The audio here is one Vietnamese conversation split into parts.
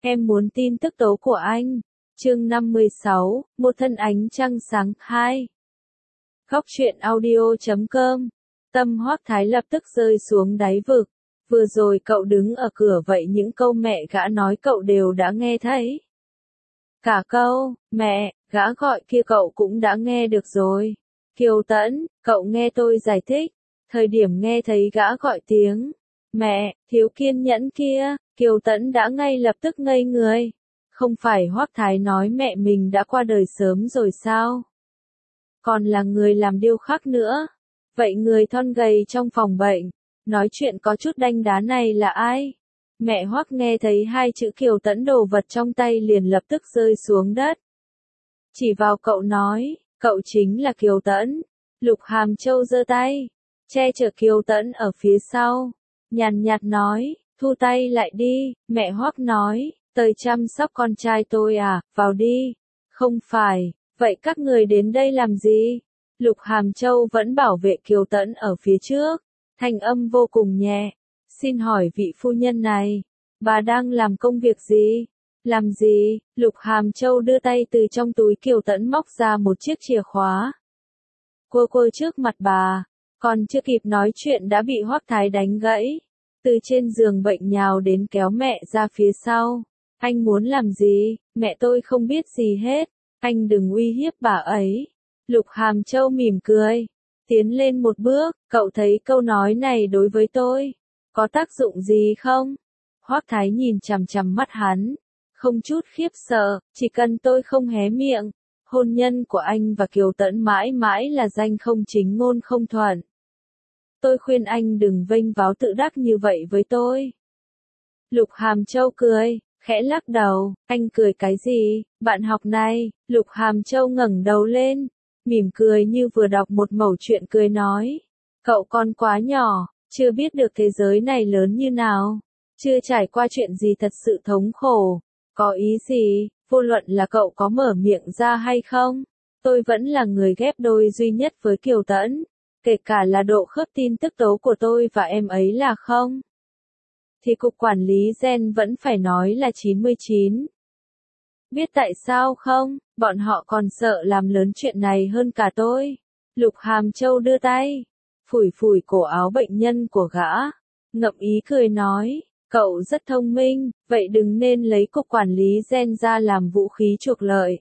Em muốn tin tức tố của anh. Chương 56, một thân ánh trăng sáng 2. Góc truyện audio.com. Tâm Hoắc Thái lập tức rơi xuống đáy vực. Vừa rồi cậu đứng ở cửa vậy những câu mẹ gã nói cậu đều đã nghe thấy. Cả câu, mẹ, gã gọi kia cậu cũng đã nghe được rồi. Kiều Tẫn, cậu nghe tôi giải thích. Thời điểm nghe thấy gã gọi tiếng, mẹ, thiếu kiên nhẫn kia, Kiều Tẫn đã ngay lập tức ngây người. Không phải Hoắc Thái nói mẹ mình đã qua đời sớm rồi sao? Còn là người làm điêu khắc nữa. Vậy người thon gầy trong phòng bệnh, nói chuyện có chút đanh đá này là ai? Mẹ Hoắc nghe thấy hai chữ Kiều Tẫn đồ vật trong tay liền lập tức rơi xuống đất. Chỉ vào cậu nói, cậu chính là Kiều Tẫn. Lục Hàm Châu giơ tay, che chở Kiều Tẫn ở phía sau. Nhàn nhạt nói, thu tay lại đi, mẹ Hoắc nói, tới chăm sóc con trai tôi à, vào đi. Không phải, vậy các người đến đây làm gì? Lục Hàm Châu vẫn bảo vệ Kiều Tẫn ở phía trước, thanh âm vô cùng nhẹ. Xin hỏi vị phu nhân này, bà đang làm công việc gì? Làm gì? Lục Hàm Châu đưa tay từ trong túi Kiều Tẫn móc ra một chiếc chìa khóa. Cô trước mặt bà, còn chưa kịp nói chuyện đã bị Hoắc Thái đánh gãy. Từ trên giường bệnh nhào đến kéo mẹ ra phía sau. Anh muốn làm gì? Mẹ tôi không biết gì hết. Anh đừng uy hiếp bà ấy. Lục Hàm Châu mỉm cười. Tiến lên một bước, cậu thấy câu nói này đối với tôi có tác dụng gì không? Hoắc Thái nhìn chằm chằm mắt hắn, không chút khiếp sợ, chỉ cần tôi không hé miệng, hôn nhân của anh và Kiều Tẫn mãi mãi là danh không chính ngôn không thuận. Tôi khuyên anh đừng vênh váo tự đắc như vậy với tôi. Lục Hàm Châu cười, khẽ lắc đầu, anh cười cái gì, bạn học này? Lục Hàm Châu ngẩng đầu lên, mỉm cười như vừa đọc một mẩu chuyện cười nói, cậu còn quá nhỏ, chưa biết được thế giới này lớn như nào, chưa trải qua chuyện gì thật sự thống khổ, có ý gì, vô luận là cậu có mở miệng ra hay không, tôi vẫn là người ghép đôi duy nhất với Kiều Tẫn, kể cả là độ khớp tin tức tố của tôi và em ấy là không, thì cục quản lý gen vẫn phải nói là 99. Biết tại sao không, bọn họ còn sợ làm lớn chuyện này hơn cả tôi. Lục Hàm Châu đưa tay, phủi phủi cổ áo bệnh nhân của gã, ngậm ý cười nói, cậu rất thông minh, vậy đừng nên lấy cục quản lý gen ra làm vũ khí chuộc lợi.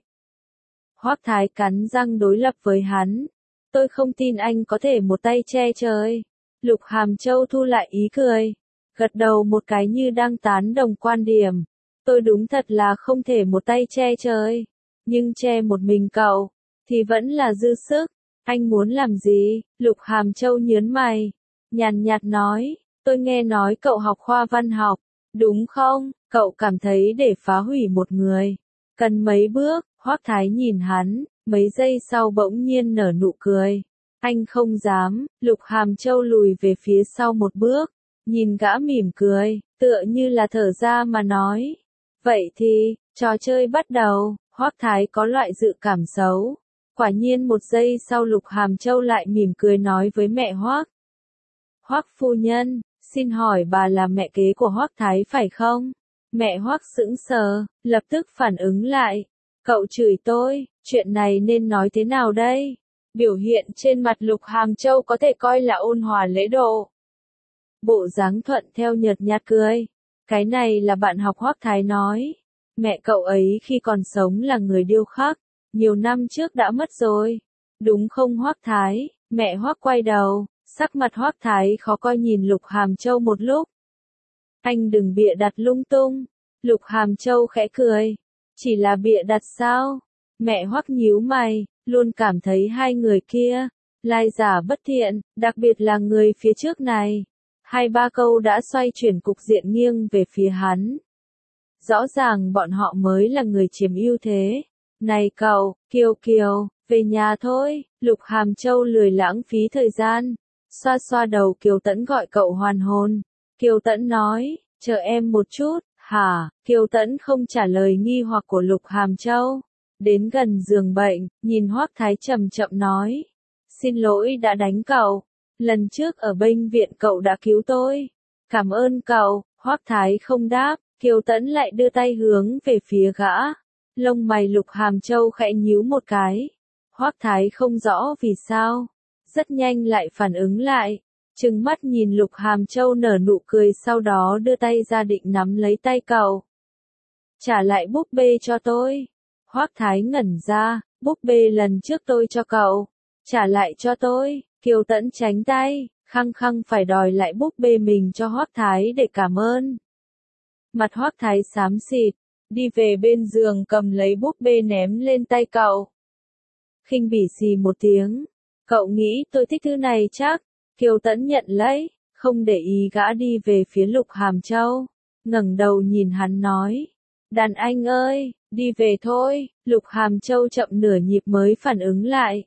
Hoắc Thái cắn răng đối lập với hắn, tôi không tin anh có thể một tay che trời. Lục Hàm Châu thu lại ý cười, gật đầu một cái như đang tán đồng quan điểm. Tôi đúng thật là không thể một tay che trời, nhưng che một mình cậu, thì vẫn là dư sức. Anh muốn làm gì? Lục Hàm Châu nhớn mày, nhàn nhạt nói, tôi nghe nói cậu học khoa văn học, đúng không? Cậu cảm thấy để phá hủy một người, cần mấy bước? Hoắc Thái nhìn hắn, mấy giây sau bỗng nhiên nở nụ cười. Anh không dám. Lục Hàm Châu lùi về phía sau một bước, nhìn gã mỉm cười, tựa như là thở ra mà nói. Vậy thì, trò chơi bắt đầu. Hoắc Thái có loại dự cảm xấu. Quả nhiên một giây sau Lục Hàm Châu lại mỉm cười nói với mẹ Hoắc. Hoắc phu nhân, xin hỏi bà là mẹ kế của Hoắc Thái phải không? Mẹ Hoắc sững sờ, lập tức phản ứng lại. Cậu chửi tôi, chuyện này nên nói thế nào đây? Biểu hiện trên mặt Lục Hàm Châu có thể coi là ôn hòa lễ độ. Bộ dáng thuận theo nhợt nhạt cười. Cái này là bạn học Hoắc Thái nói. Mẹ cậu ấy khi còn sống là người điêu khắc, nhiều năm trước đã mất rồi. Đúng không Hoắc Thái? Mẹ Hoắc quay đầu, sắc mặt Hoắc Thái khó coi nhìn Lục Hàm Châu một lúc. Anh đừng bịa đặt lung tung. Lục Hàm Châu khẽ cười. Chỉ là bịa đặt sao? Mẹ Hoắc nhíu mày, luôn cảm thấy hai người kia, lai giả bất thiện, đặc biệt là người phía trước này. Hai ba câu đã xoay chuyển cục diện nghiêng về phía hắn. Rõ ràng bọn họ mới là người chiếm ưu thế. Này cậu, Kiều Kiều, về nhà thôi. Lục Hàm Châu lười lãng phí thời gian, xoa xoa đầu Kiều Tẫn gọi cậu hoàn hồn. Kiều Tẫn nói, chờ em một chút. Hả? Kiều Tẫn không trả lời nghi hoặc của Lục Hàm Châu. Đến gần giường bệnh, nhìn Hoắc Thái chậm chậm nói. Xin lỗi đã đánh cậu. Lần trước ở bệnh viện cậu đã cứu tôi. Cảm ơn cậu. Hoắc Thái không đáp. Kiều Tẫn lại đưa tay hướng về phía gã. Lông mày Lục Hàm Châu khẽ nhíu một cái. Hoắc Thái không rõ vì sao. Rất nhanh lại phản ứng lại. Trừng mắt nhìn Lục Hàm Châu nở nụ cười, sau đó đưa tay ra định nắm lấy tay cậu. Trả lại búp bê cho tôi. Hoắc Thái ngẩn ra, búp bê lần trước tôi cho cậu. Trả lại cho tôi. Kiều Tẫn tránh tay, khăng khăng phải đòi lại búp bê mình cho Hoắc Thái để cảm ơn. Mặt Hoắc Thái xám xịt, đi về bên giường cầm lấy búp bê ném lên tay cậu. Khinh bỉ xì một tiếng. Cậu nghĩ tôi thích thứ này chắc? Kiều Tẫn nhận lấy, không để ý gã đi về phía Lục Hàm Châu. Ngẩng đầu nhìn hắn nói. Đàn anh ơi, đi về thôi. Lục Hàm Châu chậm nửa nhịp mới phản ứng lại.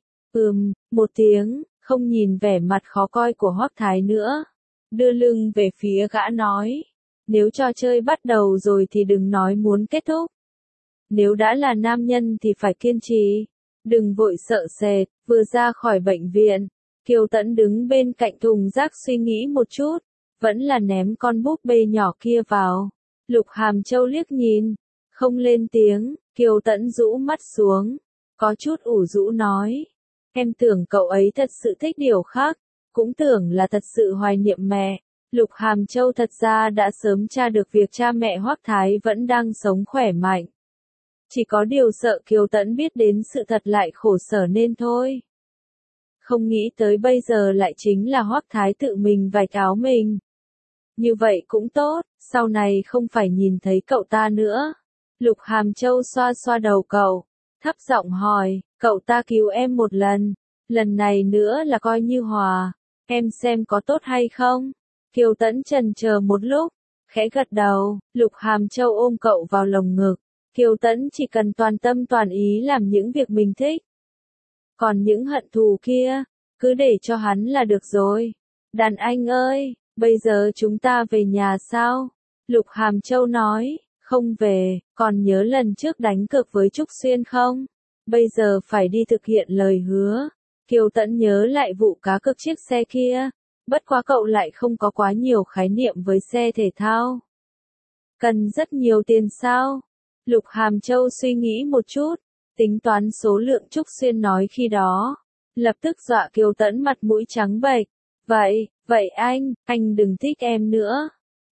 Một tiếng, không nhìn vẻ mặt khó coi của Hoắc Thái nữa. Đưa lưng về phía gã nói. Nếu trò chơi bắt đầu rồi thì đừng nói muốn kết thúc. Nếu đã là nam nhân thì phải kiên trì. Đừng vội sợ sệt. Vừa ra khỏi bệnh viện, Kiều Tẫn đứng bên cạnh thùng rác suy nghĩ một chút. Vẫn là ném con búp bê nhỏ kia vào. Lục Hàm Châu liếc nhìn. Không lên tiếng. Kiều Tẫn rũ mắt xuống. Có chút ủ rũ nói. Em tưởng cậu ấy thật sự thích điều khác. Cũng tưởng là thật sự hoài niệm mẹ. Lục Hàm Châu thật ra đã sớm tra được việc cha mẹ Hoắc Thái vẫn đang sống khỏe mạnh. Chỉ có điều sợ Kiều Tẫn biết đến sự thật lại khổ sở nên thôi. Không nghĩ tới bây giờ lại chính là Hoắc Thái tự mình vạch áo mình. Như vậy cũng tốt, sau này không phải nhìn thấy cậu ta nữa. Lục Hàm Châu xoa xoa đầu cậu, thấp giọng hỏi, cậu ta cứu em một lần này nữa là coi như hòa, em xem có tốt hay không? Kiều Tẫn chần chờ một lúc, khẽ gật đầu. Lục Hàm Châu ôm cậu vào lồng ngực. Kiều Tẫn chỉ cần toàn tâm toàn ý làm những việc mình thích. Còn những hận thù kia, cứ để cho hắn là được rồi. Đàn anh ơi, bây giờ chúng ta về nhà sao? Lục Hàm Châu nói, không về, còn nhớ lần trước đánh cược với Trúc Xuyên không? Bây giờ phải đi thực hiện lời hứa. Kiều Tẫn nhớ lại vụ cá cược chiếc xe kia. Bất quá cậu lại không có quá nhiều khái niệm với xe thể thao. Cần rất nhiều tiền sao? Lục Hàm Châu suy nghĩ một chút, tính toán số lượng Trúc Xuyên nói khi đó. Lập tức dọa Kiều Tẫn mặt mũi trắng bệch. Vậy anh đừng thích em nữa.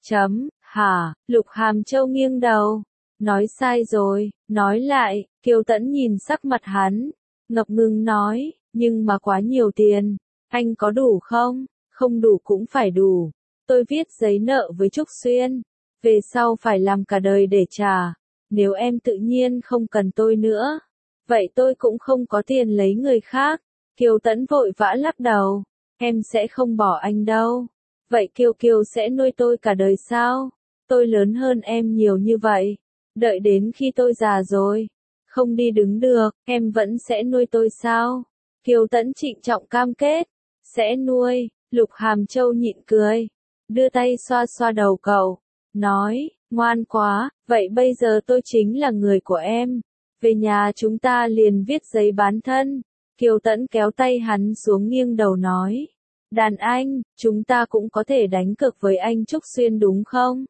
Hả? Lục Hàm Châu nghiêng đầu. Nói sai rồi, nói lại. Kiều Tẫn nhìn sắc mặt hắn, ngập ngừng nói, nhưng mà quá nhiều tiền. Anh có đủ không? Không đủ cũng phải đủ. Tôi viết giấy nợ với Trúc Xuyên. Về sau phải làm cả đời để trả. Nếu em tự nhiên không cần tôi nữa, vậy tôi cũng không có tiền lấy người khác. Kiều Tẫn vội vã lắc đầu. Em sẽ không bỏ anh đâu. Vậy Kiều Kiều sẽ nuôi tôi cả đời sao? Tôi lớn hơn em nhiều như vậy. Đợi đến khi tôi già rồi, không đi đứng được, em vẫn sẽ nuôi tôi sao? Kiều Tẫn trịnh trọng cam kết. Sẽ nuôi. Lục Hàm Châu nhịn cười. Đưa tay xoa xoa đầu cậu. Nói, ngoan quá, vậy bây giờ tôi chính là người của em. Về nhà chúng ta liền viết giấy bán thân. Kiều Tẫn kéo tay hắn xuống nghiêng đầu nói. Đàn anh, chúng ta cũng có thể đánh cược với anh Trúc Xuyên đúng không?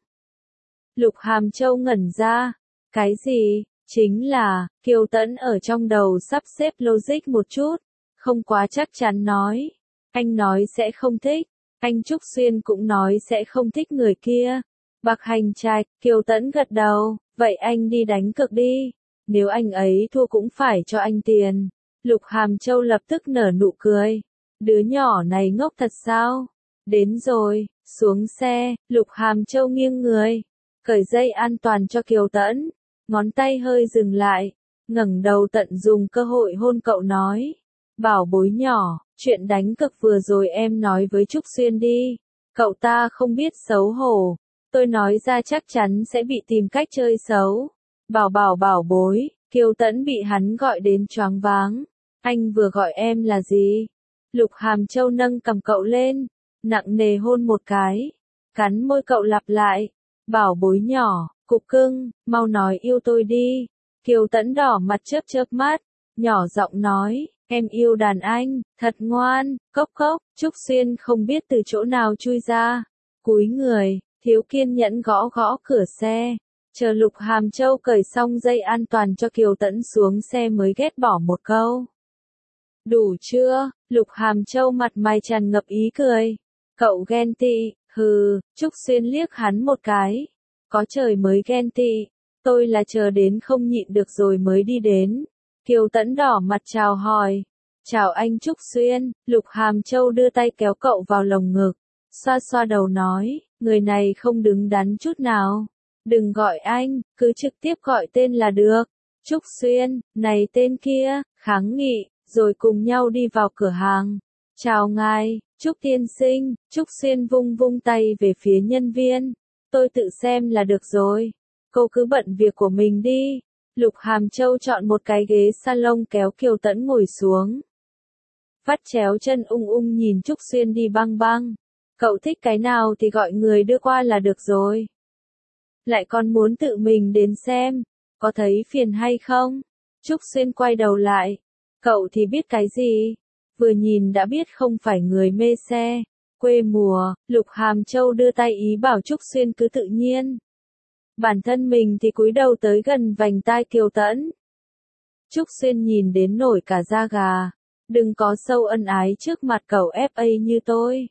Lục Hàm Châu ngẩn ra. Cái gì? Chính là, Kiều Tẫn ở trong đầu sắp xếp logic một chút. Không quá chắc chắn nói. Anh nói sẽ không thích. Anh Trúc Xuyên cũng nói sẽ không thích người kia. Bạc Hành Trạch, Kiều Tẫn gật đầu. Vậy anh đi đánh cược đi. Nếu anh ấy thua cũng phải cho anh tiền. Lục Hàm Châu lập tức nở nụ cười. Đứa nhỏ này ngốc thật sao? Đến rồi, xuống xe. Lục Hàm Châu nghiêng người, cởi dây an toàn cho Kiều Tẫn. Ngón tay hơi dừng lại, ngẩng đầu tận dùng cơ hội hôn cậu nói. Bảo bối nhỏ, chuyện đánh cược vừa rồi em nói với Trúc Xuyên đi. Cậu ta không biết xấu hổ. Tôi nói ra chắc chắn sẽ bị tìm cách chơi xấu. Bảo bối. Kiều Tẫn bị hắn gọi đến choáng váng. Anh vừa gọi em là gì? Lục Hàm Châu nâng cầm cậu lên, nặng nề hôn một cái. Cắn môi cậu lặp lại. Bảo bối nhỏ, cục cưng, mau nói yêu tôi đi. Kiều Tẫn đỏ mặt chớp mắt, nhỏ giọng nói, em yêu đàn anh, thật ngoan, cốc cốc. Trúc Xuyên không biết từ chỗ nào chui ra, cúi người, Thiếu kiên nhẫn gõ gõ cửa xe, chờ Lục Hàm Châu cởi xong dây an toàn cho Kiều Tẫn xuống xe mới ghét bỏ một câu. Đủ chưa? Lục Hàm Châu mặt mày tràn ngập ý cười. Cậu ghen tị, hừ, Trúc Xuyên liếc hắn một cái. Có trời mới ghen tị, tôi là chờ đến không nhịn được rồi mới đi đến. Kiều Tẫn đỏ mặt chào hỏi. Chào anh Trúc Xuyên, Lục Hàm Châu đưa tay kéo cậu vào lồng ngực, xoa xoa đầu nói, người này không đứng đắn chút nào. Đừng gọi anh, cứ trực tiếp gọi tên là được. Trúc Xuyên, này tên kia, kháng nghị, rồi cùng nhau đi vào cửa hàng. Chào ngài, Trúc tiên sinh, Trúc Xuyên vung vung tay về phía nhân viên. Tôi tự xem là được rồi. Cô cứ bận việc của mình đi. Lục Hàm Châu chọn một cái ghế salon kéo Kiều Tẫn ngồi xuống. Vắt chéo chân ung ung nhìn Trúc Xuyên đi băng băng. Cậu thích cái nào thì gọi người đưa qua là được rồi. Lại còn muốn tự mình đến xem, có thấy phiền hay không? Trúc Xuyên quay đầu lại. Cậu thì biết cái gì? Vừa nhìn đã biết không phải người mê xe. Quê mùa, Lục Hàm Châu đưa tay ý bảo Trúc Xuyên cứ tự nhiên. Bản thân mình thì cúi đầu tới gần vành tai Kiều Tẫn. Trúc Xuyên nhìn đến nổi cả da gà. Đừng có sâu ân ái trước mặt cậu FA như tôi.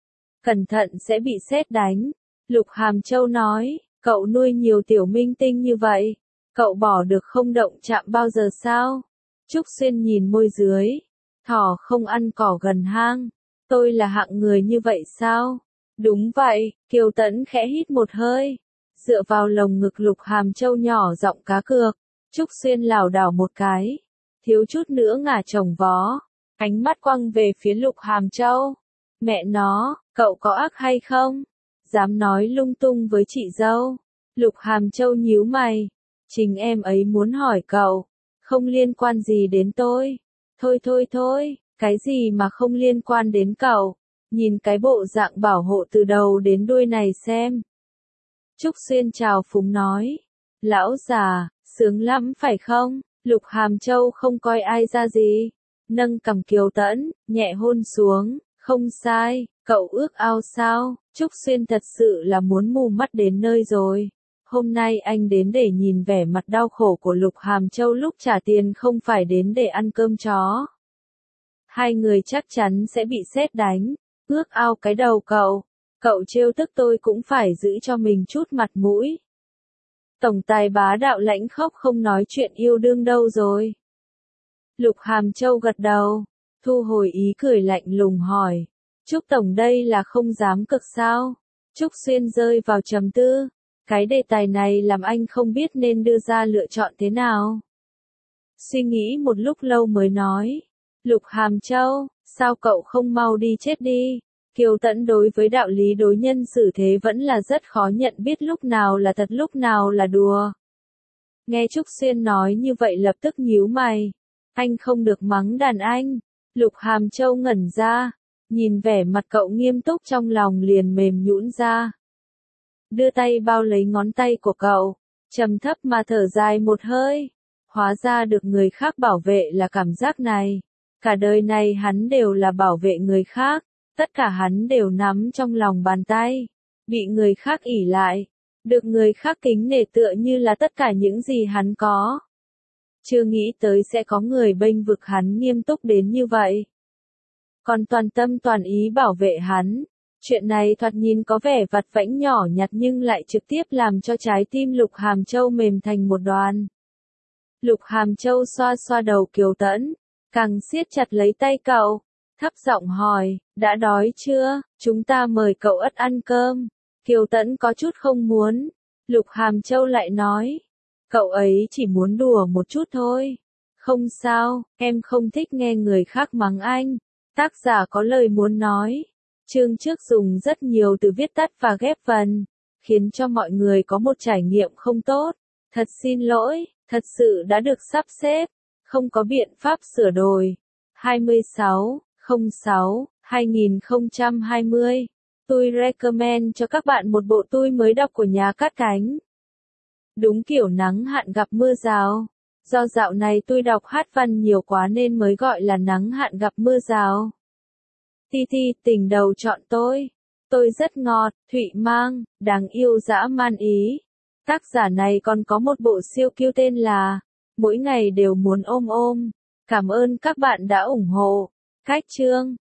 Cẩn thận sẽ bị sét đánh. Lục Hàm Châu nói, cậu nuôi nhiều tiểu minh tinh như vậy. Cậu bỏ được không động chạm bao giờ sao? Trúc Xuyên nhìn môi dưới. Thỏ không ăn cỏ gần hang. Tôi là hạng người như vậy sao? Đúng vậy, Kiều Tẫn khẽ hít một hơi. Dựa vào lồng ngực Lục Hàm Châu nhỏ giọng cá cược. Trúc Xuyên lảo đảo một cái. Thiếu chút nữa ngả chồng vó. Ánh mắt quăng về phía Lục Hàm Châu. Mẹ nó, cậu có ác hay không? Dám nói lung tung với chị dâu. Lục Hàm Châu nhíu mày. Chính em ấy muốn hỏi cậu. Không liên quan gì đến tôi. Thôi, cái gì mà không liên quan đến cậu. Nhìn cái bộ dạng bảo hộ từ đầu đến đuôi này xem. Trúc Xuyên chào phúng nói. Lão già, sướng lắm phải không? Lục Hàm Châu không coi ai ra gì. Nâng cằm Kiều Tẫn, nhẹ hôn xuống. Không sai, cậu ước ao sao? Trúc Xuyên thật sự là muốn mù mắt đến nơi rồi. Hôm nay anh đến để nhìn vẻ mặt đau khổ của Lục Hàm Châu lúc trả tiền không phải đến để ăn cơm chó. Hai người chắc chắn sẽ bị sét đánh. Ước ao cái đầu cậu. Cậu trêu tức tôi cũng phải giữ cho mình chút mặt mũi. Tổng tài bá đạo lãnh khốc không nói chuyện yêu đương đâu rồi. Lục Hàm Châu gật đầu. Thu hồi ý cười lạnh lùng hỏi. Trúc Tổng đây là không dám cực sao? Trúc Xuyên rơi vào trầm tư. Cái đề tài này làm anh không biết nên đưa ra lựa chọn thế nào. Suy nghĩ một lúc lâu mới nói. Lục Hàm Châu, sao cậu không mau đi chết đi? Kiều Tẫn đối với đạo lý đối nhân xử thế vẫn là rất khó nhận biết lúc nào là thật lúc nào là đùa. Nghe Trúc Xuyên nói như vậy lập tức nhíu mày. Anh không được mắng đàn anh. Lục Hàm Châu ngẩn ra. Nhìn vẻ mặt cậu nghiêm túc trong lòng liền mềm nhũn ra. Đưa tay bao lấy ngón tay của cậu. Trầm thấp mà thở dài một hơi. Hóa ra được người khác bảo vệ là cảm giác này. Cả đời này hắn đều là bảo vệ người khác. Tất cả hắn đều nắm trong lòng bàn tay. Bị người khác ỷ lại. Được người khác kính nể tựa như là tất cả những gì hắn có. Chưa nghĩ tới sẽ có người bênh vực hắn nghiêm túc đến như vậy. Còn toàn tâm toàn ý bảo vệ hắn. Chuyện này thoạt nhìn có vẻ vặt vãnh nhỏ nhặt nhưng lại trực tiếp làm cho trái tim Lục Hàm Châu mềm thành một đoàn. Lục Hàm Châu xoa xoa đầu Kiều Tẫn. Càng siết chặt lấy tay cậu. Thấp giọng hỏi, đã đói chưa? Chúng ta mời cậu ất ăn cơm. Kiều Tẫn có chút không muốn. Lục Hàm Châu lại nói. Cậu ấy chỉ muốn đùa một chút thôi. Không sao, em không thích nghe người khác mắng anh. Tác giả có lời muốn nói. Chương trước dùng rất nhiều từ viết tắt và ghép vần, khiến cho mọi người có một trải nghiệm không tốt. Thật xin lỗi, thật sự đã được sắp xếp. Không có biện pháp sửa đổi. 26/06/2020. Tôi recommend cho các bạn một bộ tôi mới đọc của nhà Cát Cánh. Đúng kiểu nắng hạn gặp mưa rào. Do dạo này tôi đọc hát văn nhiều quá nên mới gọi là nắng hạn gặp mưa rào. Ti Ti, tình đầu chọn tôi. Tôi rất ngọt, Thụy Mang, đáng yêu dã man ý. Tác giả này còn có một bộ siêu cute tên là Mỗi ngày đều muốn ôm ôm. Cảm ơn các bạn đã ủng hộ. Cách chương